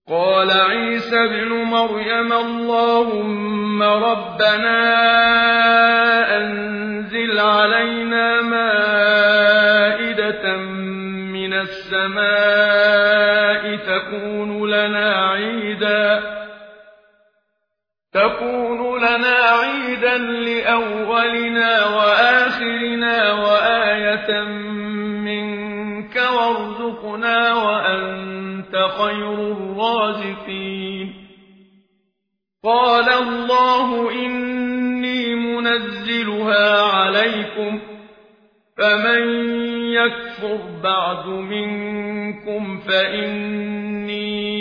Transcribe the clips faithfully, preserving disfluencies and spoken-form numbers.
قال عيسى ابن مريم اللهم ربنا أنزل علينا مائدة من السماء تكون لنا عيدا تكون لنا عيدا لأولنا وآخرنا وآية منك وارزقنا وأنت خير الرازقين قال الله إني منزلها عليكم فمن يكفر بعد منكم فإني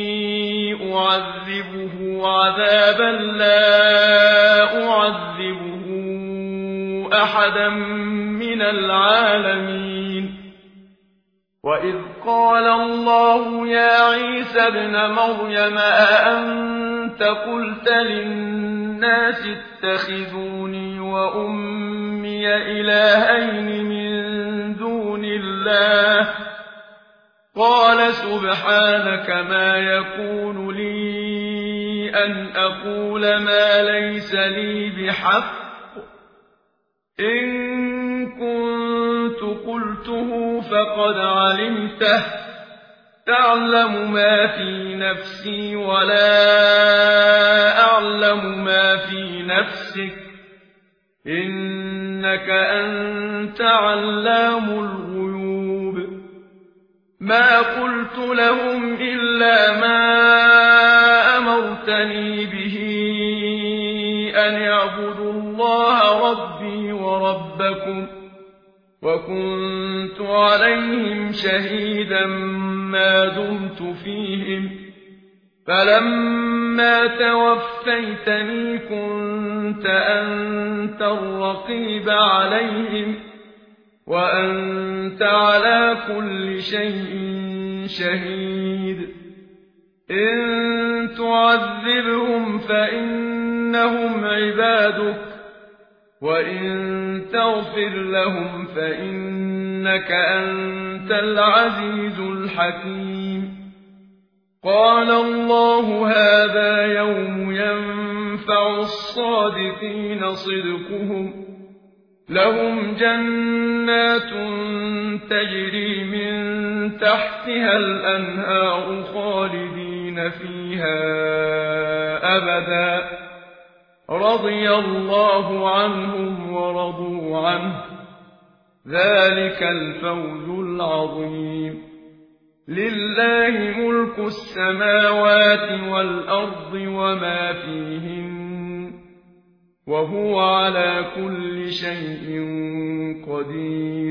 أعذبه عذابا لا أعذبه أحدا من العالمين وإذ قال الله يا عيسى ابن مريم أأنت قلت للناس اتخذوني وأمي إلهين من دون الله قال سبحانك ما يكون لي أن أقول ما ليس لي بحق إن كنت قلته فقد علمته تعلم ما في نفسي ولا أعلم ما في نفسك إنك أنت علام الغيوب ما قلت لهم إلا ما أمرتني به أن اعبدوا الله ربي وربكم وكنت عليهم شهيدا ما دمت فيهم فلما توفيتني كنت أنت الرقيب عليهم وأنت على كل شيء شهيد إن تعذبهم فإنهم عبادك وإن تغفر لهم فإنك أنت العزيز الحكيم قال الله هذا يوم ينفع الصادقين صدقهم لهم جنات تجري من تحتها الأنهار خالدين فيها أبدا رضي الله عنهم ورضوا عنه ذلك الفوز العظيم لله ملك السماوات والأرض وما فيهن وهو على كل شيء قدير